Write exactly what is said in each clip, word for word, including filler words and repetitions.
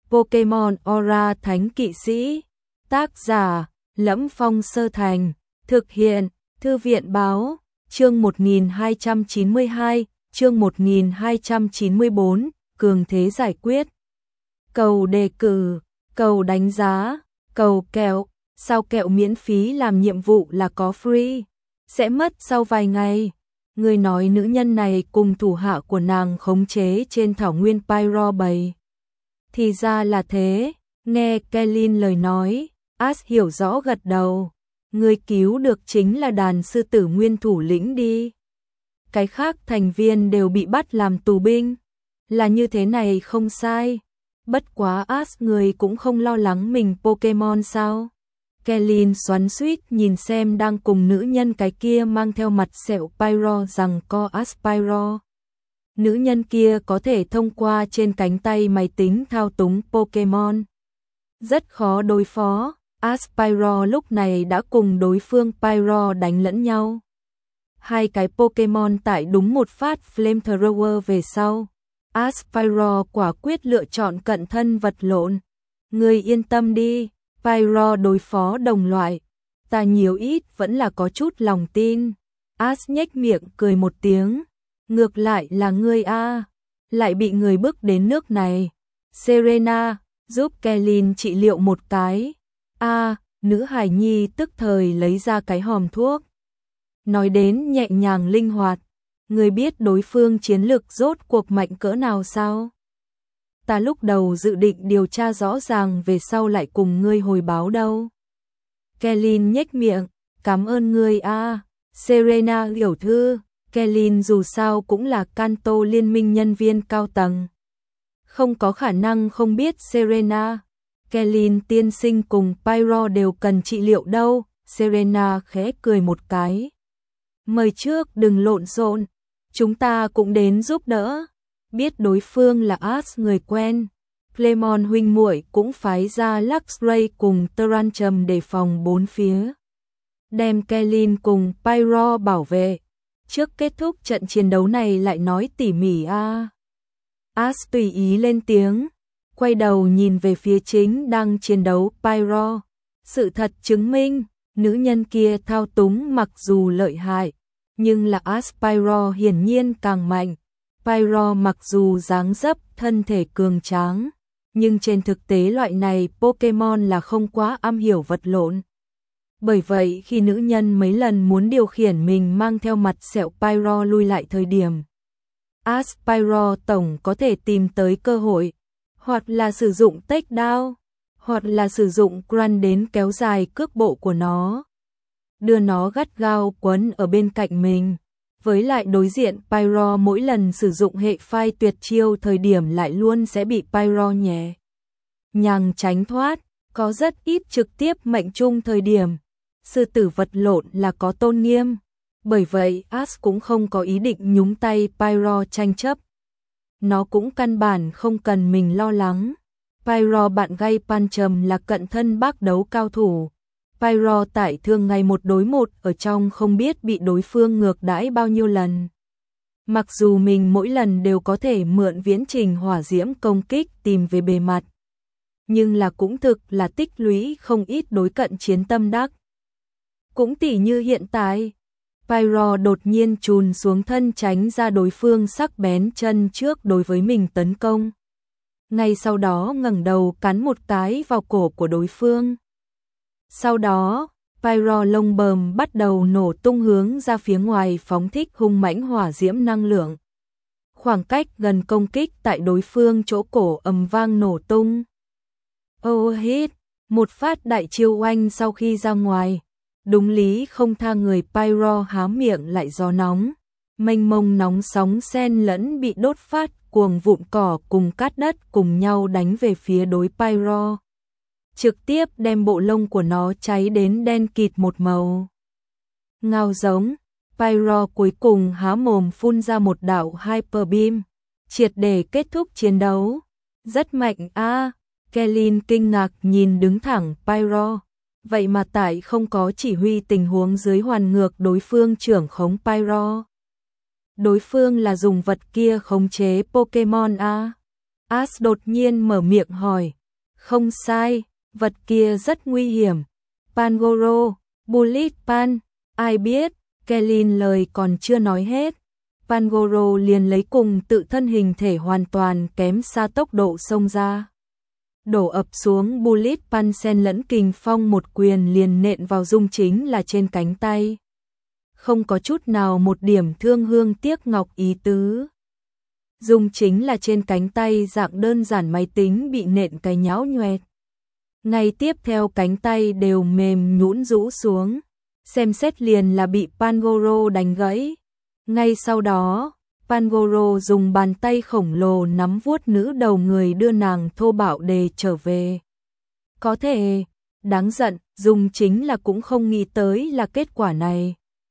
Pokemon Aura Thánh Kỵ Sĩ. Tác giả: Lẫm Phong Sơ Thành. Thực hiện: Thư viện báo. Chương một nghìn hai trăm chín mươi hai, chương một nghìn hai trăm chín mươi bốn, cường thế giải quyết. Cầu đề cử, cầu đánh giá, cầu kẹo, sao kẹo miễn phí làm nhiệm vụ là có free, sẽ mất sau vài ngày. Người nói nữ nhân này cùng thủ hạ của nàng khống chế trên thảo nguyên Pyro bầy. Thì ra là thế, nghe Kellin lời nói, Ash hiểu rõ gật đầu. Người cứu được chính là đàn sư tử nguyên thủ lĩnh đi. Cái khác thành viên đều bị bắt làm tù binh. Là như thế này không sai. Bất quá Ash người cũng không lo lắng mình Pokemon sao? Kellin xoắn xuýt nhìn xem đang cùng nữ nhân cái kia mang theo mặt sẹo Pyro rằng co Ash Pyro. Nữ nhân kia có thể thông qua trên cánh tay máy tính thao túng Pokemon. Rất khó đối phó. Ash Pyro lúc này đã cùng đối phương Pyro đánh lẫn nhau. Hai cái Pokemon tại đúng một phát Flamethrower về sau. Ash Pyro quả quyết lựa chọn cận thân vật lộn. Người yên tâm đi, Pyro đối phó đồng loại. Ta nhiều ít vẫn là có chút lòng tin. Ash nhếch miệng cười một tiếng. Ngược lại là ngươi a, lại bị người bước đến nước này. Serena, giúp Kellin trị liệu một cái. A, à, nữ hài nhi tức thời lấy ra cái hòm thuốc. Nói đến nhẹ nhàng linh hoạt, người biết đối phương chiến lực rốt cuộc mạnh cỡ nào sao? Ta lúc đầu dự định điều tra rõ ràng về sau lại cùng ngươi hồi báo đâu. Kellin nhếch miệng, cảm ơn ngươi a, à. Serena hiểu thư, Kellin dù sao cũng là Kanto liên minh nhân viên cao tầng. Không có khả năng không biết Serena. Kellin tiên sinh cùng Pyro đều cần trị liệu đâu. Serena khẽ cười một cái. Mời trước đừng lộn xộn, chúng ta cũng đến giúp đỡ. Biết đối phương là Ash người quen, Clemon huynh muội cũng phái ra Luxray cùng Tyrantrum để phòng bốn phía. Đem Kellin cùng Pyro bảo vệ. Trước kết thúc trận chiến đấu này lại nói tỉ mỉ a. À. Ash tùy ý lên tiếng. Quay đầu nhìn về phía chính đang chiến đấu Pyro. Sự thật chứng minh, nữ nhân kia thao túng mặc dù lợi hại, nhưng là Ash Pyro hiển nhiên càng mạnh. Pyro mặc dù dáng dấp thân thể cường tráng, nhưng trên thực tế loại này Pokemon là không quá am hiểu vật lộn. Bởi vậy khi nữ nhân mấy lần muốn điều khiển mình mang theo mặt sẹo Pyro lui lại thời điểm, Ash Pyro tổng có thể tìm tới cơ hội. Hoặc là sử dụng takedown, hoặc là sử dụng run đến kéo dài cước bộ của nó. Đưa nó gắt gao quấn ở bên cạnh mình. Với lại đối diện Pyro mỗi lần sử dụng hệ phai tuyệt chiêu thời điểm lại luôn sẽ bị Pyro nhẹ nhàng tránh thoát. Có rất ít trực tiếp mệnh trung thời điểm. Sư tử vật lộn là có tôn nghiêm. Bởi vậy Ash cũng không có ý định nhúng tay Pyro tranh chấp. Nó cũng căn bản không cần mình lo lắng. Pyro bạn gây Pancham là cận thân bác đấu cao thủ. Pyro tại thường ngày một đối một ở trong không biết bị đối phương ngược đãi bao nhiêu lần. Mặc dù mình mỗi lần đều có thể mượn viễn trình hỏa diễm công kích tìm về bề mặt. Nhưng là cũng thực là tích lũy không ít đối cận chiến tâm đắc. Cũng tỉ như hiện tại. Pyro đột nhiên chùn xuống thân tránh ra đối phương sắc bén chân trước đối với mình tấn công. Ngay sau đó ngẩng đầu cắn một cái vào cổ của đối phương. Sau đó, Pyro lông bờm bắt đầu nổ tung hướng ra phía ngoài phóng thích hung mãnh hỏa diễm năng lượng. Khoảng cách gần công kích tại đối phương chỗ cổ ầm vang nổ tung. Oh hit, một phát đại chiêu oanh sau khi ra ngoài. Đúng lý không tha người Pyro há miệng lại gió nóng. Mênh mông nóng sóng xen lẫn bị đốt phát cuồng vụn cỏ cùng cát đất cùng nhau đánh về phía đối Pyro. Trực tiếp đem bộ lông của nó cháy đến đen kịt một màu. Ngao giống, Pyro cuối cùng há mồm phun ra một đạo Hyper Beam, triệt để kết thúc chiến đấu. Rất mạnh a, à. Kellin kinh ngạc nhìn đứng thẳng Pyro. Vậy mà tại không có chỉ huy tình huống dưới hoàn ngược đối phương trưởng khống Pyro. Đối phương là dùng vật kia khống chế Pokemon a. Ash đột nhiên mở miệng hỏi, Không sai, vật kia rất nguy hiểm. Pangoro, Bullet Pan, ai biết, Kellin lời còn chưa nói hết. Pangoro liền lấy cùng tự thân hình thể hoàn toàn kém xa tốc độ xông ra. Đổ ập xuống Bullet Pan xen lẫn kình phong một quyền liền nện vào Dung Chính là trên cánh tay. Không có chút nào một điểm thương hương tiếc ngọc ý tứ. Dung Chính là trên cánh tay dạng đơn giản máy tính bị nện cái nhão nhoẹt. Ngay tiếp theo cánh tay đều mềm nhũn rũ xuống, xem xét liền là bị Pangoro đánh gãy. Ngay sau đó, Pangoro dùng bàn tay khổng lồ nắm vuốt nữ đầu người đưa nàng thô bạo đề trở về. Có thể, đáng giận, Dung Chính là cũng không nghĩ tới là kết quả này.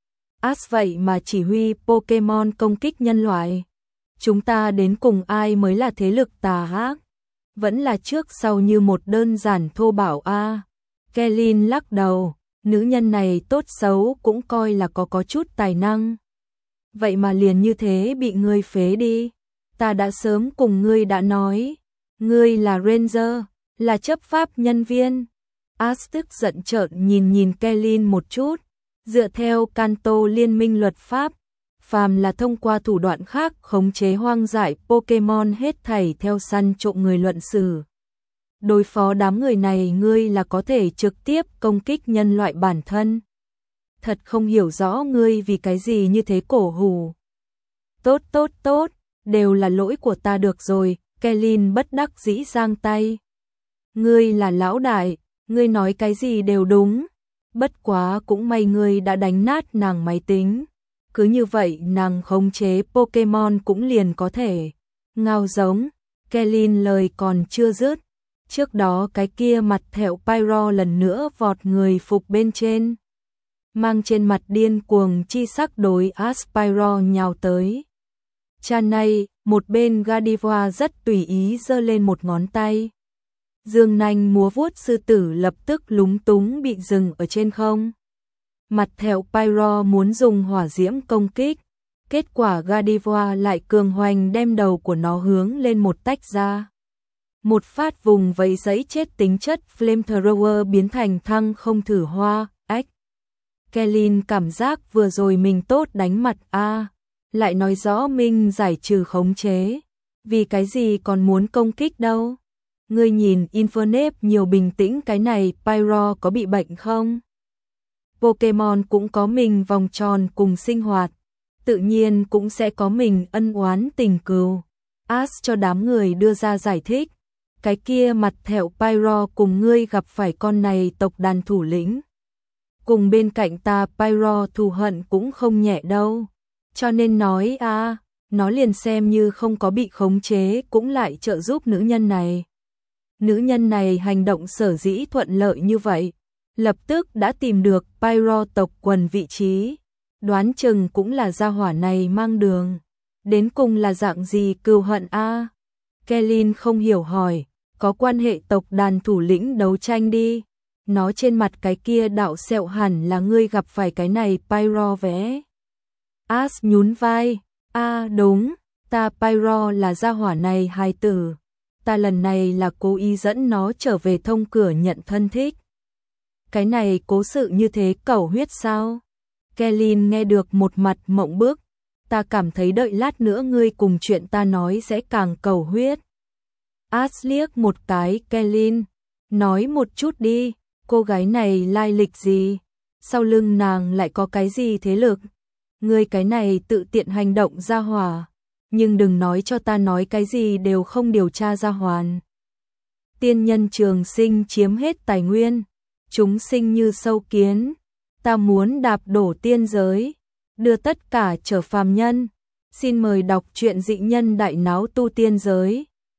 As vậy mà chỉ huy Pokemon công kích nhân loại. Chúng ta đến cùng ai mới là thế lực tà ác? Vẫn là trước sau như một đơn giản thô bạo a. À. Kellin lắc đầu, nữ nhân này tốt xấu cũng coi là có có chút tài năng. Vậy mà liền như thế bị ngươi phế đi. Ta đã sớm cùng ngươi đã nói, ngươi là Ranger, là chấp pháp nhân viên. As tức giận trợn nhìn nhìn Kellin một chút, dựa theo Kanto liên minh luật pháp, phàm là thông qua thủ đoạn khác khống chế hoang dại Pokemon hết thảy theo săn trộm người luận xử. Đối phó đám người này ngươi là có thể trực tiếp công kích nhân loại bản thân. Thật không hiểu rõ ngươi vì cái gì như thế cổ hủ. Tốt tốt tốt, đều là lỗi của ta được rồi, Kellin bất đắc dĩ giang tay. Ngươi là lão đại, ngươi nói cái gì đều đúng. Bất quá cũng may ngươi đã đánh nát nàng máy tính. Cứ như vậy nàng khống chế Pokemon cũng liền có thể ngao giống. Kellin lời còn chưa dứt. Trước đó cái kia mặt thẹo Pyro lần nữa vọt người phục bên trên. Mang trên mặt điên cuồng chi sắc đối Aspyro nhào tới. Cha này, một bên Gardevoir rất tùy ý giơ lên một ngón tay. Dương nanh múa vuốt sư tử lập tức lúng túng bị dừng ở trên không. Mặt thẹo Pyro muốn dùng hỏa diễm công kích. Kết quả Gardevoir lại cường hoành đem đầu của nó hướng lên một tách ra. Một phát vùng vẫy giấy chết tính chất Flamethrower biến thành thăng không thử hoa, ách. Kellin cảm giác vừa rồi mình tốt đánh mặt a, à, lại nói rõ mình giải trừ khống chế. Vì cái gì còn muốn công kích đâu? Ngươi nhìn Infernape nhiều bình tĩnh cái này Pyro có bị bệnh không? Pokemon cũng có mình vòng tròn cùng sinh hoạt, tự nhiên cũng sẽ có mình ân oán tình cừu. As cho đám người đưa ra giải thích, cái kia mặt thẹo Pyro cùng ngươi gặp phải con này tộc đàn thủ lĩnh. Cùng bên cạnh ta Pyro thù hận cũng không nhẹ đâu, cho nên nói a, à, nó liền xem như không có bị khống chế cũng lại trợ giúp nữ nhân này. Nữ nhân này hành động sở dĩ thuận lợi như vậy, lập tức đã tìm được Pyro tộc quần vị trí, đoán chừng cũng là gia hỏa này mang đường. Đến cùng là dạng gì cừu hận a? À? Kellin không hiểu hỏi, có quan hệ tộc đàn thủ lĩnh đấu tranh đi. Nó trên mặt cái kia đạo sẹo hẳn là ngươi gặp phải cái này Pyro vẽ. As nhún vai, a à, đúng, ta Pyro là gia hỏa này hài tử. Ta lần này là cố ý dẫn nó trở về thông cửa nhận thân thích. Cái này cố sự như thế cẩu huyết sao? Kellin nghe được một mặt mộng bức. Ta cảm thấy đợi lát nữa ngươi cùng chuyện ta nói sẽ càng cẩu huyết. As liếc một cái Kellin, nói một chút đi, cô gái này lai lịch gì? Sau lưng nàng lại có cái gì thế lực? Ngươi cái này tự tiện hành động ra hỏa, nhưng đừng nói cho ta nói cái gì đều không điều tra ra hoàn. Tiên nhân trường sinh chiếm hết tài nguyên, chúng sinh như sâu kiến, ta muốn đạp đổ tiên giới, đưa tất cả trở phàm nhân. Xin mời đọc truyện Dị Nhân Đại Náo Tu Tiên Giới.